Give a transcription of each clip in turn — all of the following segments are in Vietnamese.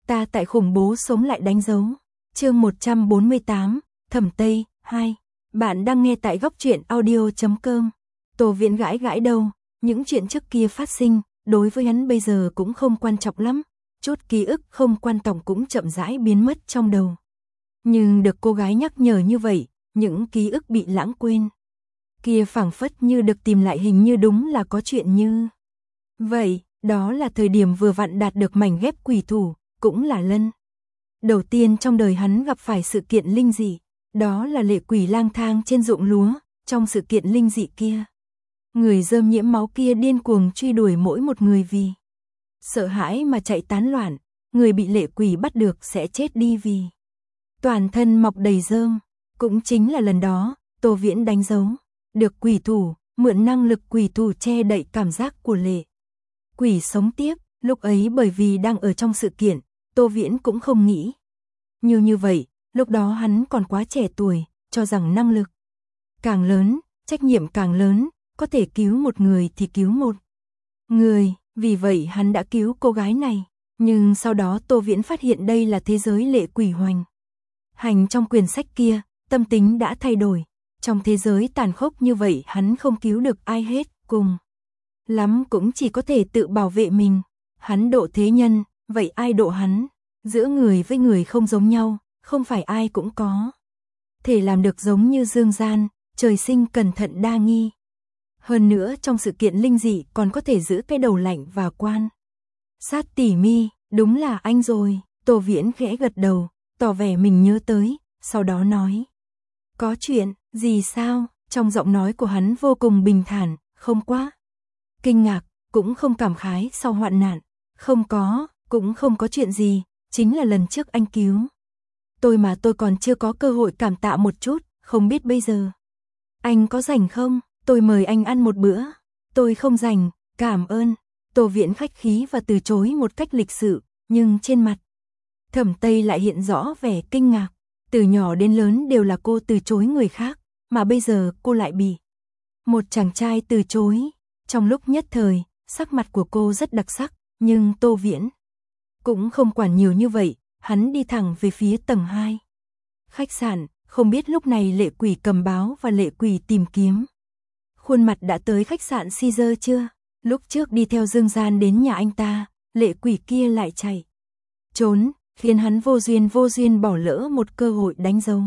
Ta tại khủng bố sống lại đánh dấu. Chương 148, Thẩm Tây 2. Bạn đang nghe tại góc truyện audio.com. Tô Viễn gãi gãi đầu, những chuyện trước kia phát sinh, đối với hắn bây giờ cũng không quan trọng lắm, chút ký ức không quan trọng cũng chậm rãi biến mất trong đầu. Nhưng được cô gái nhắc nhở như vậy, những ký ức bị lãng quên. Kia phảng phất như được tìm lại, hình như đúng là có chuyện như vậy, đó là thời điểm vừa vặn đạt được mảnh ghép quỷ thủ, cũng là lần đầu tiên trong đời hắn gặp phải sự kiện linh dị, đó là lệ quỷ lang thang trên ruộng lúa. Trong sự kiện linh dị kia, người rơm nhiễm máu kia điên cuồng truy đuổi mỗi một người vì sợ hãi mà chạy tán loạn, người bị lệ quỷ bắt được sẽ chết đi vì toàn thân mọc đầy rơm. Cũng chính là lần đó, Tô Viễn đánh dấu được quỷ thủ, mượn năng lực quỷ thủ che đậy cảm giác của lệ quỷ sống tiếp. Lúc ấy bởi vì đang ở trong sự kiện, Tô Viễn cũng không nghĩ như vậy, lúc đó hắn còn quá trẻ tuổi, cho rằng năng lực càng lớn, trách nhiệm càng lớn, có thể cứu một người thì cứu một người, vì vậy hắn đã cứu cô gái này. Nhưng sau đó Tô Viễn phát hiện đây là thế giới lệ quỷ hoành hành trong quyển sách kia, tâm tính đã thay đổi. Trong thế giới tàn khốc như vậy hắn không cứu được ai hết, cùng lắm cũng chỉ có thể tự bảo vệ mình. Hắn độ thế nhân, vậy ai độ hắn? Giữa người với người không giống nhau, không phải ai cũng có thể làm được giống như Dương Gian, trời sinh cẩn thận đa nghi. Hơn nữa trong sự kiện linh dị còn có thể giữ cái đầu lạnh và quan sát tỉ mi, đúng là anh rồi. Tô Viễn khẽ gật đầu, tỏ vẻ mình nhớ tới, sau đó nói: có chuyện gì sao? Trong giọng nói của hắn vô cùng bình thản, không quá kinh ngạc, cũng không cảm khái sau hoạn nạn. Không có, cũng không có chuyện gì, chính là lần trước anh cứu tôi mà tôi còn chưa có cơ hội cảm tạ một chút, không biết bây giờ anh có rảnh không? Tôi mời anh ăn một bữa. Tôi không rảnh, cảm ơn. Tô Viễn khách khí và từ chối một cách lịch sự, nhưng trên mặt Thẩm Tây lại hiện rõ vẻ kinh ngạc. Từ nhỏ đến lớn đều là cô từ chối người khác, mà bây giờ cô lại bị một chàng trai từ chối. Trong lúc nhất thời, sắc mặt của cô rất đặc sắc, nhưng Tô Viễn cũng không quản nhiều như vậy, hắn đi thẳng về phía tầng 2 khách sạn. Không biết lúc này lệ quỷ cầm báo và lệ quỷ tìm kiếm khuôn mặt đã tới khách sạn Caesar chưa? Lúc trước đi theo Dương Gian đến nhà anh ta, lệ quỷ kia lại chạy trốn, khiến hắn vô duyên bỏ lỡ một cơ hội đánh dấu.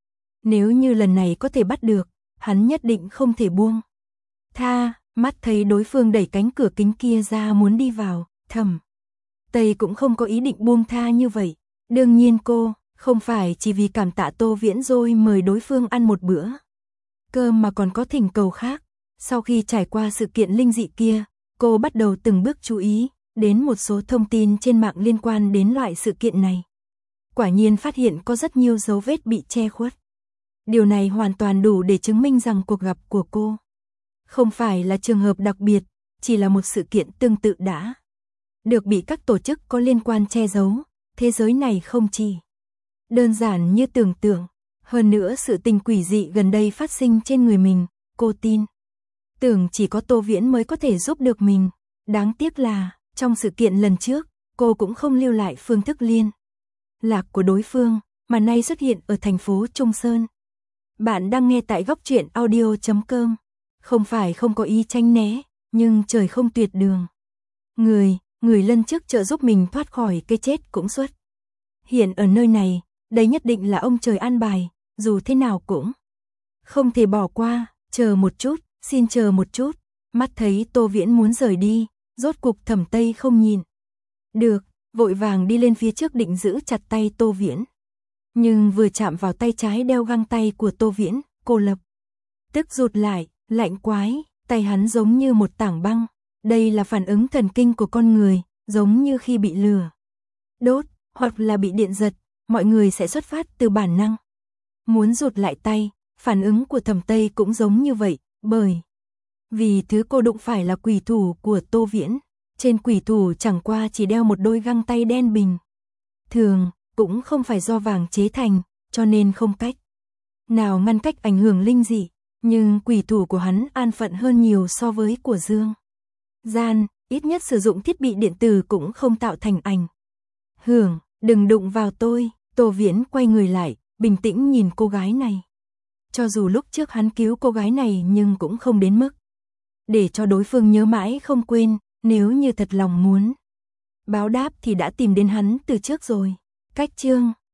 Nếu như lần này có thể bắt được, hắn nhất định không thể buông tha. Mắt thấy đối phương đẩy cánh cửa kính kia ra muốn đi vào, Thẩm Tây cũng không có ý định buông tha như vậy. Đương nhiên cô không phải chỉ vì cảm tạ Tô Viễn rồi mời đối phương ăn một bữa cơm mà còn có thỉnh cầu khác. Sau khi trải qua sự kiện linh dị kia, cô bắt đầu từng bước chú ý đến một số thông tin trên mạng liên quan đến loại sự kiện này. Quả nhiên phát hiện có rất nhiều dấu vết bị che khuất. Điều này hoàn toàn đủ để chứng minh rằng cuộc gặp của cô không phải là trường hợp đặc biệt, chỉ là một sự kiện tương tự đã được bị các tổ chức có liên quan che giấu. Thế giới này không chỉ đơn giản như tưởng tượng. Hơn nữa sự tình quỷ dị gần đây phát sinh trên người mình, cô tin tưởng chỉ có Tô Viễn mới có thể giúp được mình. Đáng tiếc là, trong sự kiện lần trước, cô cũng không lưu lại phương thức liên lạc của đối phương, mà nay xuất hiện ở thành phố Trung Sơn. Bạn đang nghe tại góc truyện audio.com. Không phải không có ý tránh né, nhưng trời không tuyệt đường. Người lần trước trợ giúp mình thoát khỏi cái chết cũng xuất hiện ở nơi này, đây nhất định là ông trời an bài, dù thế nào cũng không thể bỏ qua. Chờ một chút, xin chờ một chút. Mắt thấy Tô Viễn muốn rời đi, rốt cục Thẩm Tây không nhìn được, vội vàng đi lên phía trước định giữ chặt tay Tô Viễn. Nhưng vừa chạm vào tay trái đeo găng tay của Tô Viễn, cô lập tức rụt lại, lạnh quái, tay hắn giống như một tảng băng. Đây là phản ứng thần kinh của con người, giống như khi bị lửa đốt hoặc là bị điện giật, mọi người sẽ xuất phát từ bản năng muốn rụt lại tay. Phản ứng của Thẩm Tây cũng giống như vậy, bởi vì thứ cô đụng phải là quỷ thủ của Tô Viễn. Trên quỷ thủ chẳng qua chỉ đeo một đôi găng tay đen bình thường, cũng không phải do vàng chế thành, cho nên không cách nào ngăn cách ảnh hưởng linh dị. Nhưng quỷ thủ của hắn an phận hơn nhiều so với của Dương Gian, ít nhất sử dụng thiết bị điện tử cũng không tạo thành ảnh hưởng. Đừng đụng vào tôi. Tô Viễn quay người lại, bình tĩnh nhìn cô gái này. Cho dù lúc trước hắn cứu cô gái này nhưng cũng không đến mức để cho đối phương nhớ mãi không quên, nếu như thật lòng muốn báo đáp thì đã tìm đến hắn từ trước rồi. Cách chương